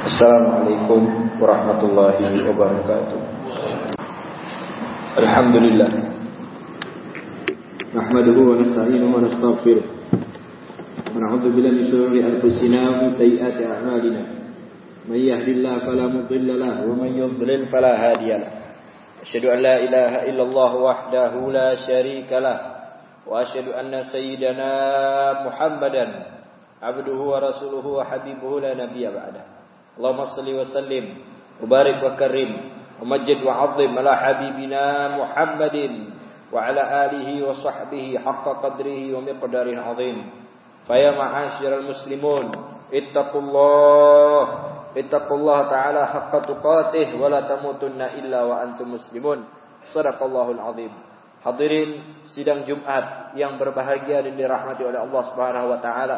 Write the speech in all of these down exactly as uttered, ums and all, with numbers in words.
Assalamualaikum warahmatullahi wabarakatuh. Alhamdulillah. Nahmaduhu wa nasta'inuhu wa nastaghfiruh. Wa na'udzu billahi min shururi anfusina wa min sayyiati a'malina. May yahdihillahu fala mudilla lahu wa may yudlil fala hadiya lahu. Asyhadu an la ilaha illallah wahdahu la syarika lah. Wa asyhadu anna sayyidana Muhammadan abduhu wa rasuluhu wa habibuhu la nabiyya ba'dah. Allahumma salli wa sallim wa barik wa karim wa majid wa azim ala habibina Muhammadin wa ala alihi wa sahbihi haqqa qadrihi wa miqdarihi azim. Fa ya ma'asyiral muslimun ittaqullah ittaqullah ta'ala haqqa tuqatih wa la tamutunna illa wa antum muslimun. Shadaqallahul azim. Hadirin sidang Jumat yang berbahagia dan dirahmati oleh Allah Subhanahu wa taala.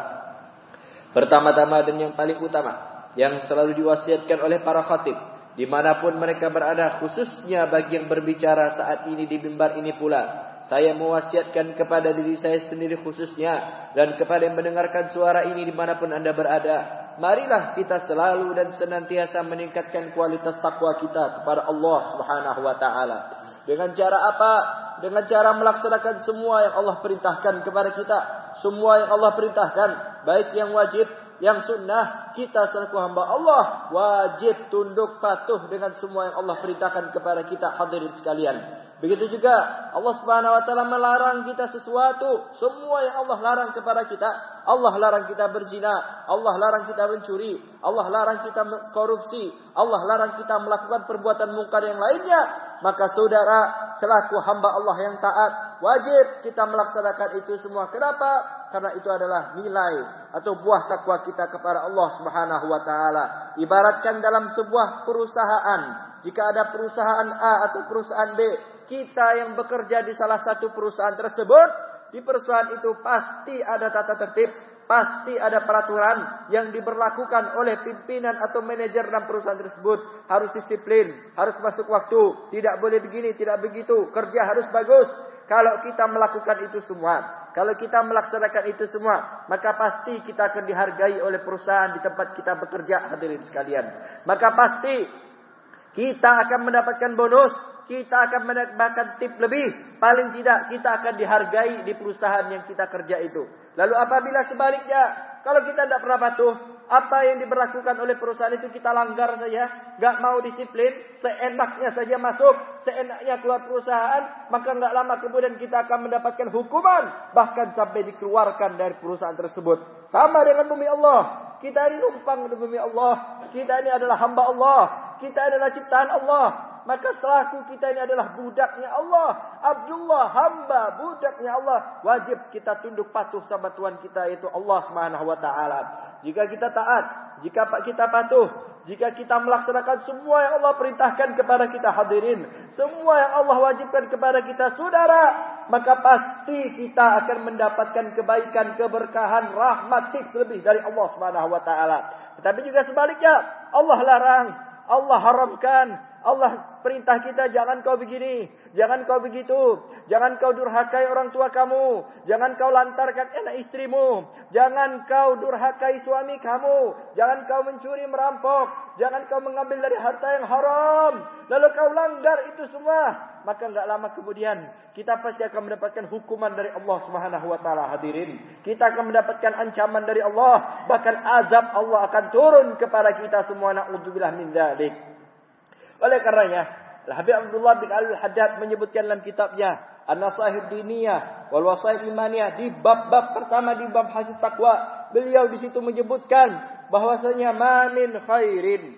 Pertama-tama dan yang paling utama yang selalu diwasiatkan oleh para khatib dimanapun mereka berada, khususnya bagi yang berbicara saat ini di mimbar ini pula, saya mewasiatkan kepada diri saya sendiri khususnya dan kepada yang mendengarkan suara ini dimanapun anda berada, marilah kita selalu dan senantiasa meningkatkan kualitas takwa kita kepada Allah Subhanahu wa taala. Dengan cara apa? Dengan cara melaksanakan semua yang Allah perintahkan kepada kita, semua yang Allah perintahkan, baik yang wajib, yang sunnah. Kita selaku hamba Allah wajib tunduk patuh dengan semua yang Allah perintahkan kepada kita, hadirin sekalian. Begitu juga Allah Subhanahu wa taala melarang kita sesuatu, semua yang Allah larang kepada kita. Allah larang kita berzina, Allah larang kita mencuri, Allah larang kita korupsi, Allah larang kita melakukan perbuatan mungkar yang lainnya. Maka saudara selaku hamba Allah yang taat, wajib kita melaksanakan itu semua. Kenapa? Karena itu adalah nilai atau buah takwa kita kepada Allah Subhanahu wa taala. Ibaratkan dalam sebuah perusahaan, jika ada perusahaan A atau perusahaan B, kita yang bekerja di salah satu perusahaan tersebut, di perusahaan itu pasti ada tata tertib, pasti ada peraturan yang diberlakukan oleh pimpinan atau manajer dalam perusahaan tersebut. Harus disiplin, harus masuk waktu, tidak boleh begini, tidak begitu, kerja harus bagus. Kalau kita melakukan itu semua, kalau kita melaksanakan itu semua, maka pasti kita akan dihargai oleh perusahaan di tempat kita bekerja, hadirin sekalian. Maka pasti kita akan mendapatkan bonus, kita akan mendapatkan tip lebih. Paling tidak kita akan dihargai di perusahaan yang kita kerja itu. Lalu apabila sebaliknya, kalau kita tidak pernah patuh, apa yang diberlakukan oleh perusahaan itu kita langgar saja, gak mau disiplin, seenaknya saja masuk, seenaknya keluar perusahaan, maka gak lama kemudian kita akan mendapatkan hukuman, bahkan sampai dikeluarkan dari perusahaan tersebut. Sama dengan bumi Allah. Kita ini numpang di bumi Allah. Kita ini adalah hamba Allah. Kita adalah ciptaan Allah. Maka selaku kita ini adalah budaknya Allah, Abdullah, hamba, budaknya Allah, wajib kita tunduk patuh sama Tuhan kita, yaitu Allah Subhanahu wa taala. Jika kita taat, jika kita patuh, jika kita melaksanakan semua yang Allah perintahkan kepada kita, hadirin, semua yang Allah wajibkan kepada kita, saudara, maka pasti kita akan mendapatkan kebaikan, keberkahan, rahmat, tips lebih dari Allah Subhanahu wa taala. Tetapi juga sebaliknya, Allah larang, Allah haramkan, Allah perintah kita, jangan kau begini, jangan kau begitu, jangan kau durhakai orang tua kamu, jangan kau lantarkan anak istrimu, jangan kau durhakai suami kamu, jangan kau mencuri merampok, jangan kau mengambil dari harta yang haram. Lalu kau langgar itu semua, maka enggak lama kemudian kita pasti akan mendapatkan hukuman dari Allah Subhanahu wa taala, hadirin. Kita akan mendapatkan ancaman dari Allah, bahkan azab Allah akan turun kepada kita semua. Na'udzubillah min dzalik. Oleh karenanya, Al-Habib Abdullah bin Al-Haddad menyebutkan dalam kitabnya An-Nasaihud Diniyah wal Wasail Imaniyah, di bab-bab pertama, di bab hadis takwa, beliau di situ menyebutkan bahwasanya ma min khairin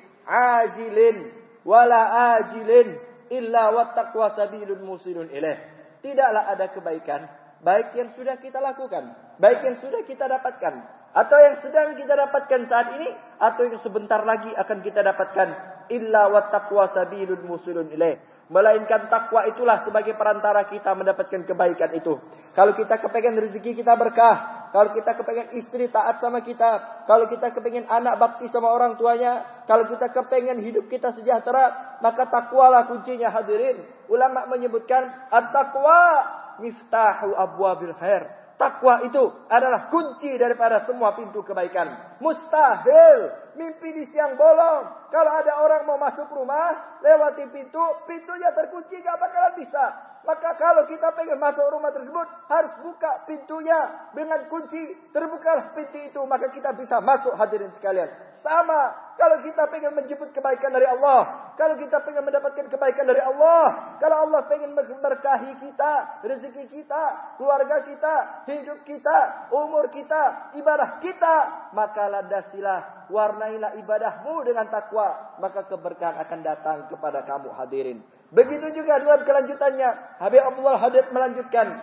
ajilin wala ajilin illa wat taqwa sabilun musilun ilaih. Tidaklah ada kebaikan baik yang sudah kita lakukan, baik yang sudah kita dapatkan, atau yang sedang kita dapatkan saat ini, atau yang sebentar lagi akan kita dapatkan, illa wat taqwa sabilun musilun ilaih, melainkan takwa itulah sebagai perantara kita mendapatkan kebaikan itu. Kalau kita kepengen rezeki kita berkah, kalau kita kepengen istri taat sama kita, kalau kita kepengen anak bakti sama orang tuanya, kalau kita kepengen hidup kita sejahtera, maka takwalah kuncinya, hadirin. Ulama menyebutkan at-taqwa miftahu abwabil khair. takwa itu adalah kunci daripada semua pintu kebaikan. Mustahil mimpi di siang bolong. Kalau ada orang mau masuk rumah, lewati pintu, pintunya terkunci, gak bakalan bisa. Maka kalau kita pengen masuk rumah tersebut, harus buka pintunya dengan kunci. Terbukalah pintu itu, maka kita bisa masuk, hadirin sekalian. Sama, kalau kita pengen menjemput kebaikan dari Allah, kalau kita pengen mendapatkan kebaikan dari Allah, kalau Allah pengen memberkahi kita, rezeki kita, keluarga kita, hidup kita, umur kita, ibadah kita, maka landasilah, warnailah ibadahmu dengan takwa, maka keberkahan akan datang kepada kamu, hadirin. Begitu juga dalam kelanjutannya, Habib Abdullah Hadid melanjutkan,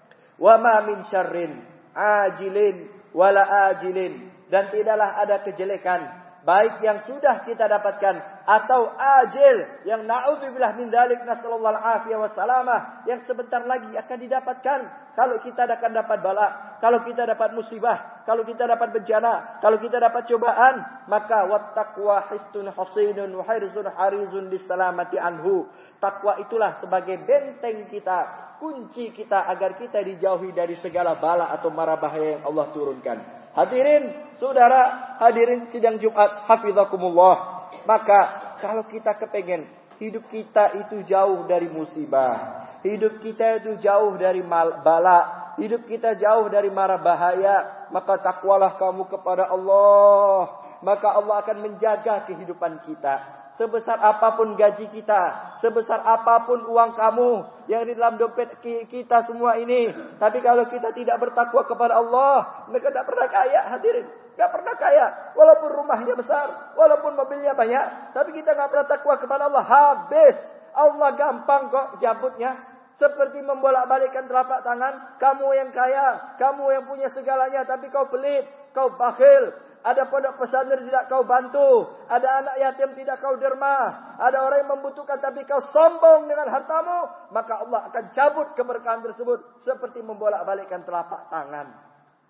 wa ma min syarrin ajilin wala ajilin, dan tidaklah ada kejelekan baik yang sudah kita dapatkan atau ajil yang na'udzubillah min dzalik, nasallallahu alaihi wasallam, yang sebentar lagi akan didapatkan. Kalau kita akan dapat bala, kalau kita dapat musibah, kalau kita dapat bencana, kalau kita dapat cobaan, maka wattaqwa histun hasinun wa hirzun harizun bisalamati anhu. Takwa itulah sebagai benteng kita, kunci kita agar kita dijauhi dari segala bala atau mara bahaya yang Allah turunkan. Hadirin, saudara, hadirin sidang Jumat, hafizakumullah. Maka kalau kita kepengen hidup kita itu jauh dari musibah, hidup kita itu jauh dari bala, hidup kita jauh dari mara bahaya, maka takwalah kamu kepada Allah. Maka Allah akan menjaga kehidupan kita. Sebesar apapun gaji kita, sebesar apapun uang kamu yang di dalam dompet kita semua ini, tapi kalau kita tidak bertakwa kepada Allah, mereka tidak pernah kaya, hadirin. Tidak pernah kaya. Walaupun rumahnya besar, walaupun mobilnya banyak, tapi kita tidak pernah takwa kepada Allah, habis. Allah gampang kok jabutnya. Seperti membolak-balikkan telapak tangan. Kamu yang kaya, kamu yang punya segalanya, tapi kau pelit, kau bakhil. Ada pondok pesantren tidak kau bantu. Ada anak yatim tidak kau derma. Ada orang yang membutuhkan tapi kau sombong dengan hartamu. Maka Allah akan cabut keberkahan tersebut. Seperti membolak-balikkan telapak tangan.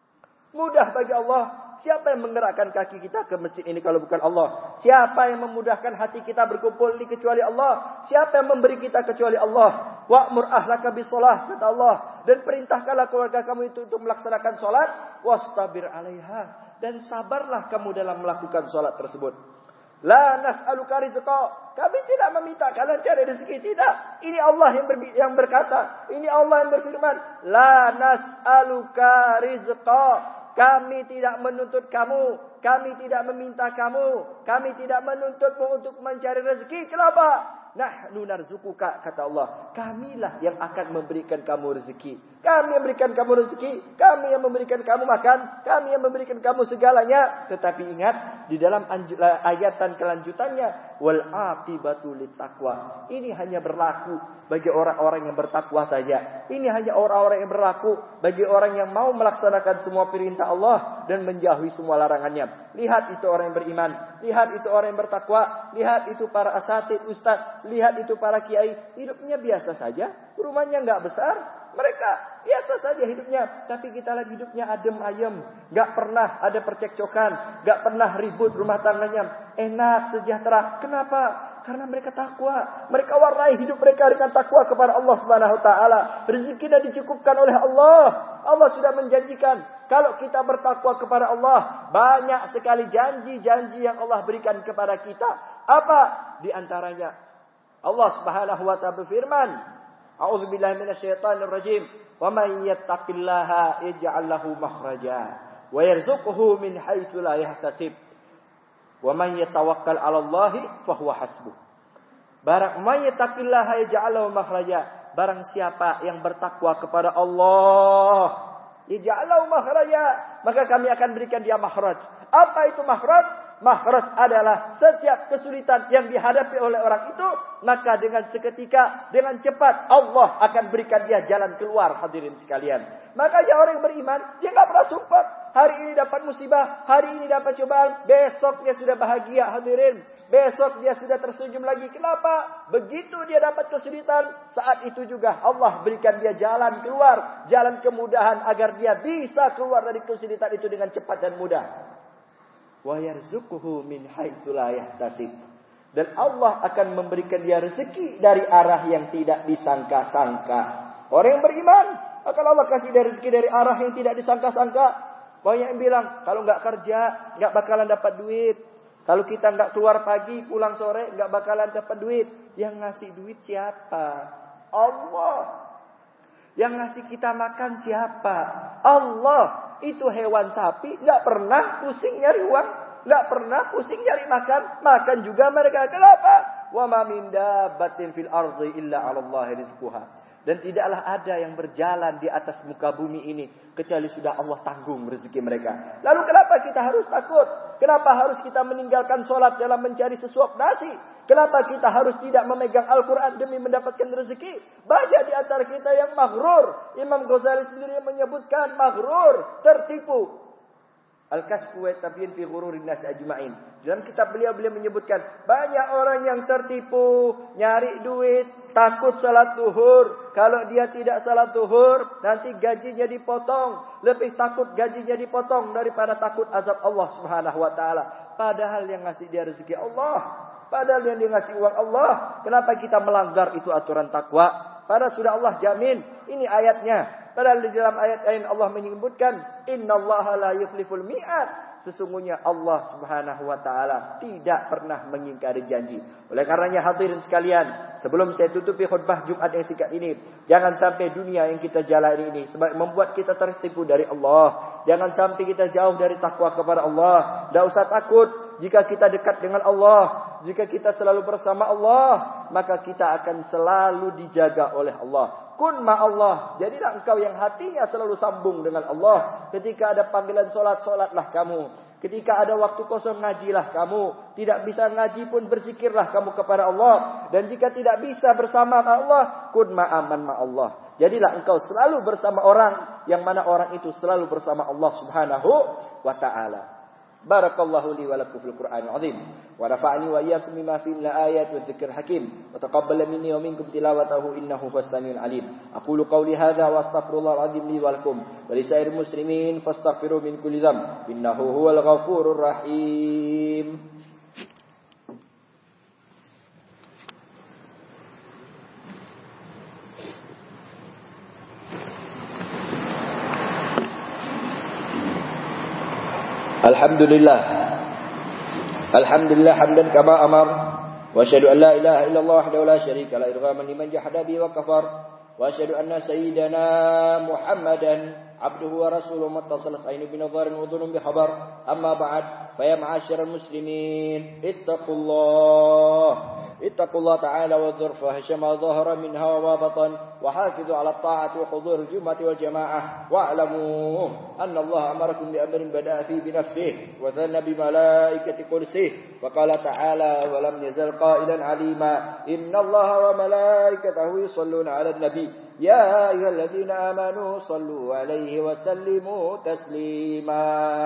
Mudah bagi Allah. Siapa yang menggerakkan kaki kita ke masjid ini kalau bukan Allah? Siapa yang memudahkan hati kita berkumpul ini kecuali Allah? Siapa yang memberi kita kecuali Allah? Wa'mur ahlaka bisolah, kata Allah. Dan perintahkanlah keluarga kamu itu untuk melaksanakan solat. Wastabir alaiha. Dan sabarlah kamu dalam melakukan solat tersebut. La nas'aluka rizqa. Kami tidak meminta kalian cari rezeki. Tidak. Ini Allah yang, ber, yang berkata. Ini Allah yang berfirman. La nas'aluka rizqa. Kami tidak menuntut kamu. Kami tidak meminta kamu. Kami tidak menuntutmu untuk mencari rezeki. Kenapa? Nahnu narzukuka, kata Allah. Kamilah yang akan memberikan kamu rezeki. Kami yang memberikan kamu rezeki. Kami yang memberikan kamu makan. Kami yang memberikan kamu segalanya. Tetapi ingat, di dalam ayatan kelanjutannya, wal aqibatu littaqwa. Ini hanya berlaku bagi orang-orang yang bertakwa saja. Ini hanya orang-orang yang berlaku bagi orang yang mau melaksanakan semua perintah Allah dan menjauhi semua larangannya. Lihat itu orang yang beriman. Lihat itu orang yang bertakwa. Lihat itu para asatid, ustaz. Lihat itu para kiai. Hidupnya biasa saja. Rumahnya enggak besar. Mereka biasa saja hidupnya. Tapi kita lihat hidupnya adem ayem. Enggak pernah ada percekcokan. Enggak pernah ribut rumah tangganya. Enak, sejahtera. Kenapa? Karena mereka takwa. Mereka warnai hidup mereka dengan takwa kepada Allah Subhanahu wa taala. Rezekinya dicukupkan oleh Allah. Allah sudah menjanjikan, kalau kita bertakwa kepada Allah, banyak sekali janji-janji yang Allah berikan kepada kita. Apa di antaranya? Allah Subhanahu wa taala berfirman, A'udzubillahi minasyaitonir rajim. Wa may yattaqillaha yaj'al lahu makhraja wa yarzuqhu min haitsu la yahtasib. Wa man yatawakkal 'ala Allahi fa huwa hasbuh. Barang may yattaqillaha yaj'al lahu makhraja. Barang siapa yang bertakwa kepada Allah, yaj'al lahu makhraja, maka kami akan berikan dia makhraj. Apa itu makhraj? Makhraj adalah setiap kesulitan yang dihadapi oleh orang itu, maka dengan seketika, dengan cepat Allah akan berikan dia jalan keluar, hadirin sekalian. Makanya orang yang beriman, dia enggak pernah sumpah. Hari ini dapat musibah, hari ini dapat cobaan, besok dia sudah bahagia, hadirin. Besok dia sudah tersenyum lagi. Kenapa? Begitu dia dapat kesulitan, saat itu juga Allah berikan dia jalan keluar, jalan kemudahan agar dia bisa keluar dari kesulitan itu dengan cepat dan mudah. Wa yarzuquhu min haitsu la yahtasib. Dan Allah akan memberikan dia rezeki dari arah yang tidak disangka-sangka. Orang yang beriman, Akan Allah kasih dari rezeki dari arah yang tidak disangka-sangka. Banyak yang bilang, kalau nggak kerja, nggak bakalan dapat duit. Kalau kita nggak keluar pagi, pulang sore, nggak bakalan dapat duit. Yang ngasih duit siapa? Allah. Yang ngasih kita makan siapa? Allah. Itu hewan sapi nggak pernah pusing nyari uang, nggak pernah pusing nyari makan, makan juga mereka. Kenapa? Wa ma min dabbatin fil ardi illa 'ala Allahi rizquha. Dan tidaklah ada yang berjalan di atas muka bumi ini kecuali sudah Allah tanggung rezeki mereka. Lalu kenapa kita harus takut? Kenapa harus kita meninggalkan sholat dalam mencari sesuap nasi? Kenapa kita harus tidak memegang Al-Quran demi mendapatkan rezeki? Banyak di antara kita yang maghrur. Imam Ghazali sendiri yang menyebutkan maghrur, tertipu. Al-Kasfu wa Tabyin fi Ghururin Nas Ajma'in. Dalam kitab beliau beliau menyebutkan banyak orang yang tertipu, nyari duit, takut salat zuhur. Kalau dia tidak salat zuhur, nanti gajinya dipotong. Lebih takut gajinya dipotong daripada takut azab Allah Subhanahu wa taala. Padahal yang ngasih dia rezeki Allah. Padahal yang dia ngasih uang Allah. Kenapa kita melanggar itu aturan takwa? Padahal sudah Allah jamin. Ini ayatnya. Padahal di dalam ayat lain Allah menyebutkan, innallaha la yukhliful mi'ad. Sesungguhnya Allah Subhanahu wa taala tidak pernah mengingkari janji. Oleh karenanya hadirin sekalian, sebelum saya tutupi khutbah Jumat yang singkat ini, jangan sampai dunia yang kita jalani ini sebab membuat kita tertipu dari Allah. Jangan sampai kita jauh dari takwa kepada Allah. Tidak usah takut jika kita dekat dengan Allah. Jika kita selalu bersama Allah, maka kita akan selalu dijaga oleh Allah. Kun ma Allah. Jadilah engkau yang hatinya selalu sambung dengan Allah. Ketika ada panggilan solat, solatlah kamu. Ketika ada waktu kosong, ngajilah kamu. Tidak bisa ngaji pun berzikirlah kamu kepada Allah. Dan jika tidak bisa bersama Allah, kun ma aman ma Allah. Jadilah engkau selalu bersama orang yang mana orang itu selalu bersama Allah Subhanahu wa ta'ala. Barakallahu li wa lakum fil Qur'anil azim wa nafa'ani wa iyyakum bima fihi min ayati wa dzikril hakim wa taqabbal minni wa minkum tilawatahu innahu huwas samiul alim. Aqulu qawli hadza wa astaghfirullahal azim li wa lakum wa li sa'iril muslimin fastaghfiru min kulli dhanb innahu huwal ghafurur rahim. Alhamdulillah. Alhamdulillah hamdan kama amar. Wa asyhadu an la ilaha illallah wahdahu la syarika la idghaman liman jahada bi wa kafar. Wa asyhadu anna sayyidana Muhammadan abduhu wa rasuluhu muttasalat aynu bi nadharin wa dhunun bi khabar. Amma ba'd, fa ya ma'asyiral muslimin, ittaqullah. اتقوا الله تعالى والظرف هشما ظهر منها وما بطن وحافظوا على الطاعة وحضور الجمعة والجماعة واعلموا أن الله أمركم بأمر بدأ فيه بنفسه وثنى بملائكة قدسه وقال تعالى ولم يزل قائلا عليما إن الله وملائكته يصلون على النبي يا أيها الذين آمنوا صلوا عليه وسلموا تسليما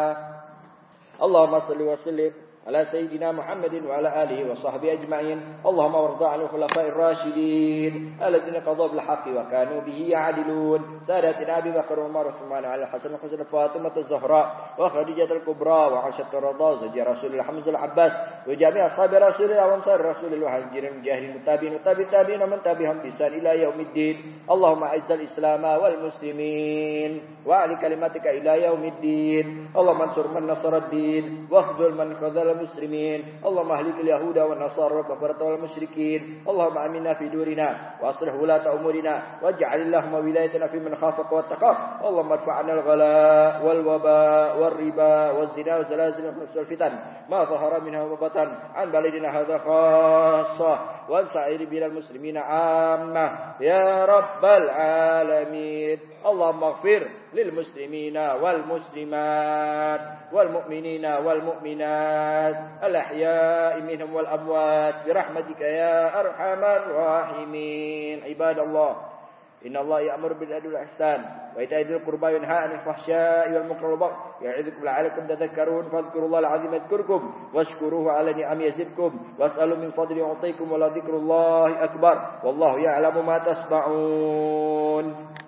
اللهم صل وسلم على سيدنا محمد وعلى آله وصحبه أجمعين اللهم وارض عن الخلفاء الراشدين الذين قضوا بالحق وكانوا به يعدلون سادتنا أبي بكر وعمر وعثمان على الحسن وحسن فاطمة الزهراء وخديجة الكبرى وعائشة الرضا زوج رسول الله حمزة العباس وجميع أصحاب رسول الله وأنصار رسول الله المهاجرين المجاهدين المتابعين وتابع التابعين ومن تبعهم بإحسان إلى يوم الدين اللهم أعز الإسلام والمسلمين وأعل كلمتك إلى يوم الدين اللهم انصر من نصر الدين واخذل من خذل المسلمين اللهم اهلك اليهود والنصارى والكفرة والمشركين اللهم امنا في دورنا واصلح ولاة امورنا واجعل اللهم ولايتنا في من خافك واتقاك اللهم ادفع عنا الغلاء والوباء والربا والزنا والزلازل والفتن ما ظهر منها وما بطن عن بلدنا هذا خاصة وعن سائر بلاد المسلمين عامة يا رب العالمين اللهم اغفر للمسلمين والمسلمات والمؤمنين والمؤمنات الأحياء منهم والأموات برحمتك يا أرحم الراحمين عباد الله إن الله يأمر بالعدل والإحسان وإيتاء ذي القربى وينهى عن الفحشاء والمنكر والبغي يعظكم لعلكم تذكرون فاذكروا الله العظيم يذكركم واشكروه على نعم يزدكم واسألوا من فضل يعطيكم ولذكر الله أكبر والله يعلم ما تصنعون.